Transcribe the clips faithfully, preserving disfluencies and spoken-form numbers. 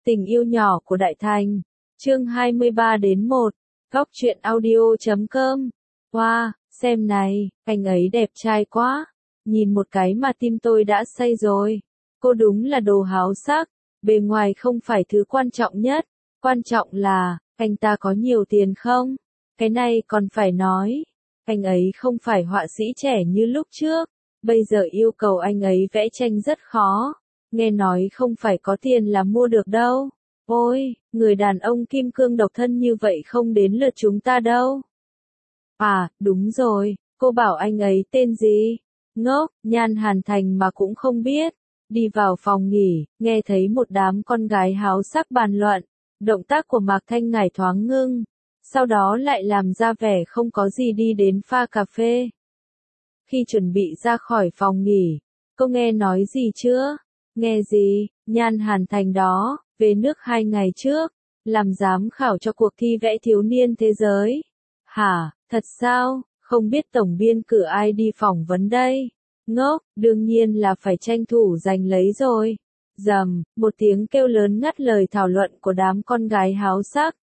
Tình yêu nhỏ của Đại Thành, chương hai mươi ba đến một, góc truyện audio chấm com. Wow, xem này, anh ấy đẹp trai quá. Nhìn một cái mà tim tôi đã say rồi. Cô đúng là đồ háo sắc. Bề ngoài không phải thứ quan trọng nhất. Quan trọng là, anh ta có nhiều tiền không? Cái này còn phải nói. Anh ấy không phải họa sĩ trẻ như lúc trước. Bây giờ yêu cầu anh ấy vẽ tranh rất khó. Nghe nói không phải có tiền là mua được đâu. Ôi, người đàn ông kim cương độc thân như vậy không đến lượt chúng ta đâu. À, đúng rồi, cô bảo anh ấy tên gì? Ngốc, Nhan Hàn Thành mà cũng không biết. Đi vào phòng nghỉ, nghe thấy một đám con gái háo sắc bàn luận. Động tác của Mạc Thanh Ngải thoáng ngưng. Sau đó lại làm ra vẻ không có gì đi đến pha cà phê. Khi chuẩn bị ra khỏi phòng nghỉ, cô nghe nói gì chưa? Nghe gì? Nhan Hàn Thành đó, về nước hai ngày trước, làm giám khảo cho cuộc thi vẽ thiếu niên thế giới. Hả, thật sao? Không biết tổng biên cử ai đi phỏng vấn đây? Ngốc, đương nhiên là phải tranh thủ giành lấy rồi. Rầm, một tiếng kêu lớn ngắt lời thảo luận của đám con gái háo sắc.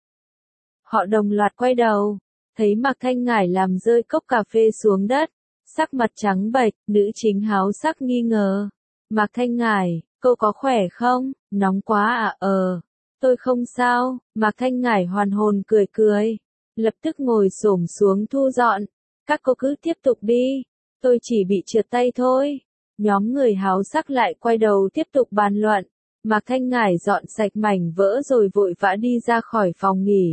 Họ đồng loạt quay đầu, thấy Mạc Thanh Ngải làm rơi cốc cà phê xuống đất, sắc mặt trắng bệch, nữ chính háo sắc nghi ngờ. Mạc Thanh Ngải, cô có khỏe không? Nóng quá à? Ờ, tôi không sao. Mạc Thanh Ngải hoàn hồn cười cười, lập tức ngồi xổm xuống thu dọn. Các cô cứ tiếp tục đi, tôi chỉ bị trượt tay thôi. Nhóm người háo sắc lại quay đầu tiếp tục bàn luận. Mạc Thanh Ngải dọn sạch mảnh vỡ rồi vội vã đi ra khỏi phòng nghỉ.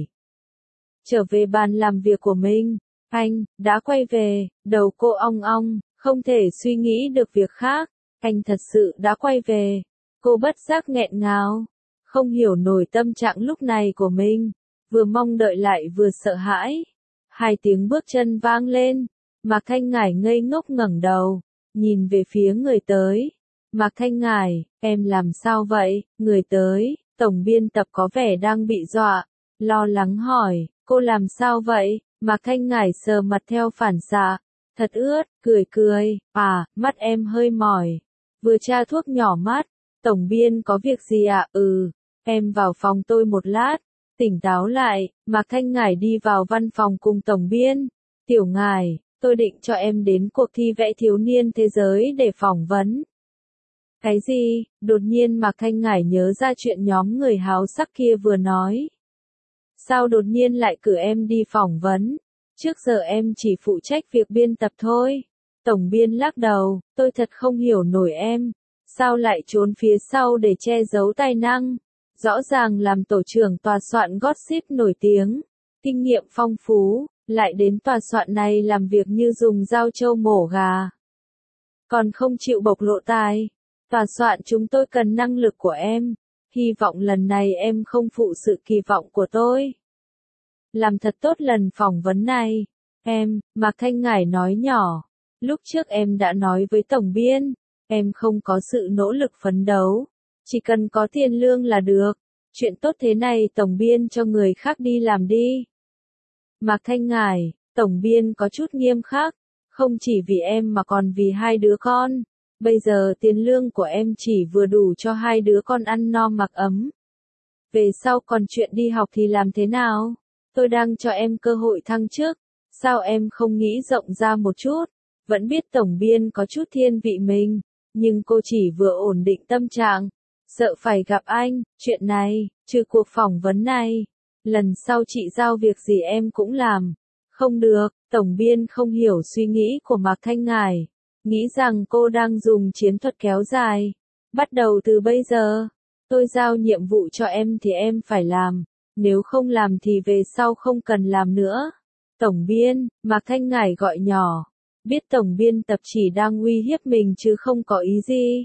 Trở về bàn làm việc của mình, anh đã quay về, đầu cô ong ong, không thể suy nghĩ được việc khác. Anh thật sự đã quay về. Cô bất giác nghẹn ngào, không hiểu nổi tâm trạng lúc này của mình, vừa mong đợi lại vừa sợ hãi. Hai tiếng bước chân vang lên, Mạc Thanh Ngải ngây ngốc ngẩng đầu, nhìn về phía người tới. Mạc Thanh Ngải, em làm sao vậy? Người tới, tổng biên tập có vẻ đang bị dọa, lo lắng hỏi, cô làm sao vậy? Mạc Thanh Ngải sờ mặt theo phản xạ, thật ướt, cười cười, à, mắt em hơi mỏi. Vừa tra thuốc nhỏ mắt, tổng biên có việc gì ạ? À? Ừ, em vào phòng tôi một lát. Tỉnh táo lại, Mạc Thanh Ngải đi vào văn phòng cùng tổng biên. Tiểu Ngải, tôi định cho em đến cuộc thi vẽ thiếu niên thế giới để phỏng vấn. Cái gì? Đột nhiên Mạc Thanh Ngải nhớ ra chuyện nhóm người háo sắc kia vừa nói. Sao đột nhiên lại cử em đi phỏng vấn? Trước giờ em chỉ phụ trách việc biên tập thôi. Tổng biên lắc đầu, tôi thật không hiểu nổi em. Sao lại trốn phía sau để che giấu tài năng? Rõ ràng làm tổ trưởng tòa soạn gossip nổi tiếng, kinh nghiệm phong phú, lại đến tòa soạn này làm việc như dùng dao trâu mổ gà. Còn không chịu bộc lộ tài. Tòa soạn chúng tôi cần năng lực của em. Hy vọng lần này em không phụ sự kỳ vọng của tôi. Làm thật tốt lần phỏng vấn này. Em, Mạc Thanh Ngải nói nhỏ. Lúc trước em đã nói với tổng biên, em không có sự nỗ lực phấn đấu. Chỉ cần có tiền lương là được. Chuyện tốt thế này tổng biên cho người khác đi làm đi. Mạc Thanh Ngải, tổng biên có chút nghiêm khắc. Không chỉ vì em mà còn vì hai đứa con. Bây giờ tiền lương của em chỉ vừa đủ cho hai đứa con ăn no mặc ấm. Về sau còn chuyện đi học thì làm thế nào? Tôi đang cho em cơ hội thăng chức. Sao em không nghĩ rộng ra một chút? Vẫn biết tổng biên có chút thiên vị mình. Nhưng cô chỉ vừa ổn định tâm trạng. Sợ phải gặp anh, chuyện này, trừ cuộc phỏng vấn này. Lần sau chị giao việc gì em cũng làm. Không được, tổng biên không hiểu suy nghĩ của Mạc Thanh Ngải. Nghĩ rằng cô đang dùng chiến thuật kéo dài. Bắt đầu từ bây giờ, tôi giao nhiệm vụ cho em thì em phải làm. Nếu không làm thì về sau không cần làm nữa. Tổng biên, Mạc Thanh Ngải gọi nhỏ. Biết tổng biên tập chỉ đang uy hiếp mình chứ không có ý gì.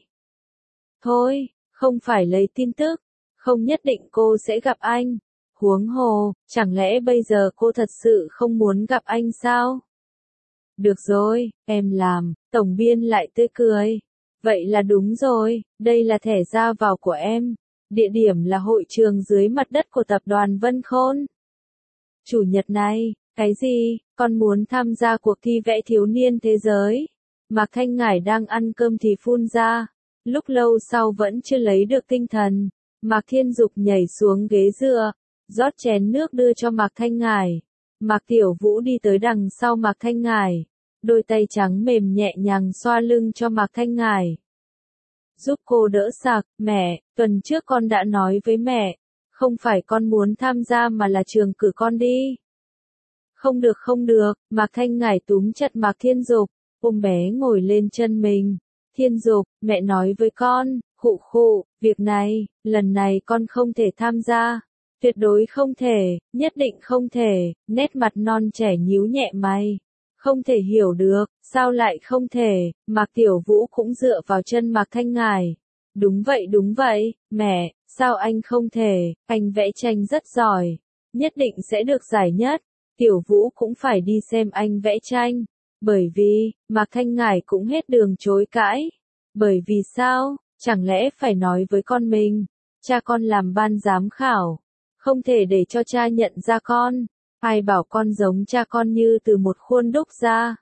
Thôi, không phải lấy tin tức. Không nhất định cô sẽ gặp anh. Huống hồ, chẳng lẽ bây giờ cô thật sự không muốn gặp anh sao? Được rồi, em làm. Tổng biên lại tươi cười. Vậy là đúng rồi, đây là thẻ ra vào của em. Địa điểm là hội trường dưới mặt đất của tập đoàn Vân Khôn. Chủ nhật này, cái gì, con muốn tham gia cuộc thi vẽ thiếu niên thế giới? Mạc Thanh Ngải đang ăn cơm thì phun ra. Lúc lâu sau vẫn chưa lấy được tinh thần. Mạc Thiên Dục nhảy xuống ghế dựa, rót chén nước đưa cho Mạc Thanh Ngải. Mạc Tiểu Vũ đi tới đằng sau Mạc Thanh Ngải, đôi tay trắng mềm nhẹ nhàng xoa lưng cho Mạc Thanh Ngải. Giúp cô đỡ sạc, mẹ, tuần trước con đã nói với mẹ, không phải con muốn tham gia mà là trường cử con đi. Không được không được, Mạc Thanh Ngải túm chặt Mạc Thiên Dục, ôm bé ngồi lên chân mình. Thiên Dục, mẹ nói với con, khụ khụ, việc này, lần này con không thể tham gia. Tuyệt đối không thể, nhất định không thể, nét mặt non trẻ nhíu nhẹ mày. Không thể hiểu được, sao lại không thể, Mạc Tiểu Vũ cũng dựa vào chân Mạc Thanh Ngải. Đúng vậy đúng vậy, mẹ, sao anh không thể, anh vẽ tranh rất giỏi, nhất định sẽ được giải nhất. Tiểu Vũ cũng phải đi xem anh vẽ tranh. Bởi vì, Mạc Thanh Ngải cũng hết đường chối cãi. Bởi vì sao, chẳng lẽ phải nói với con mình, cha con làm ban giám khảo, không thể để cho cha nhận ra con. Ai bảo con giống cha con như từ một khuôn đúc ra.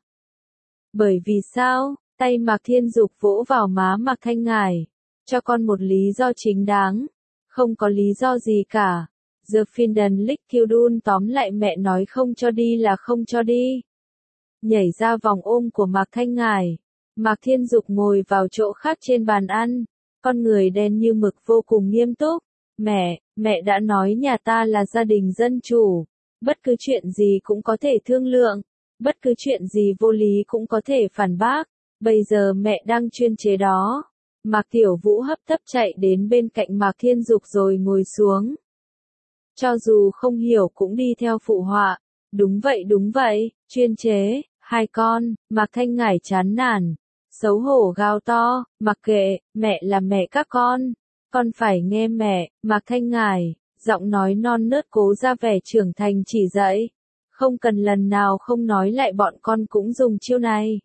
Bởi vì sao, tay Mạc Thiên Dục vỗ vào má Mạc Thanh Ngải, cho con một lý do chính đáng. Không có lý do gì cả. The Finden Lick Kildun tóm lại mẹ nói không cho đi là không cho đi. Nhảy ra vòng ôm của Mạc Thanh Ngải. Mạc Thiên Dục ngồi vào chỗ khác trên bàn ăn. Con người đen như mực vô cùng nghiêm túc. Mẹ, mẹ đã nói nhà ta là gia đình dân chủ. Bất cứ chuyện gì cũng có thể thương lượng. Bất cứ chuyện gì vô lý cũng có thể phản bác. Bây giờ mẹ đang chuyên chế đó. Mạc Tiểu Vũ hấp tấp chạy đến bên cạnh Mạc Thiên Dục rồi ngồi xuống. Cho dù không hiểu cũng đi theo phụ họa. Đúng vậy đúng vậy, chuyên chế, hai con, Mạc Thanh Ngải chán nản. Xấu hổ gào to, mặc kệ, mẹ là mẹ các con. Con phải nghe mẹ, Mạc Thanh Ngải, giọng nói non nớt cố ra vẻ trưởng thành chỉ dạy. Không cần lần nào không nói lại bọn con cũng dùng chiêu này.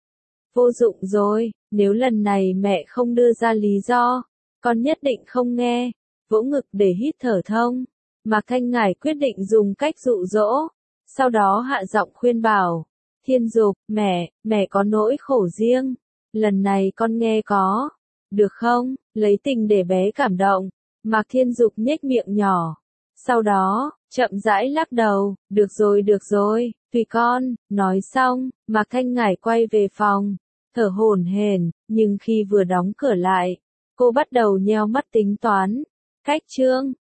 Vô dụng rồi, nếu lần này mẹ không đưa ra lý do, con nhất định không nghe. Vỗ ngực để hít thở thông. Mạc Thanh Ngải quyết định dùng cách dụ dỗ. Sau đó hạ giọng khuyên bảo. Thiên Dục, mẹ, mẹ có nỗi khổ riêng. Lần này con nghe có. Được không, lấy tình để bé cảm động. Mạc Thiên Dục nhếch miệng nhỏ. Sau đó, chậm rãi lắc đầu. Được rồi được rồi, tùy con. Nói xong, Mạc Thanh Ngải quay về phòng. Thở hổn hển, nhưng khi vừa đóng cửa lại, cô bắt đầu nheo mắt tính toán. Cách chương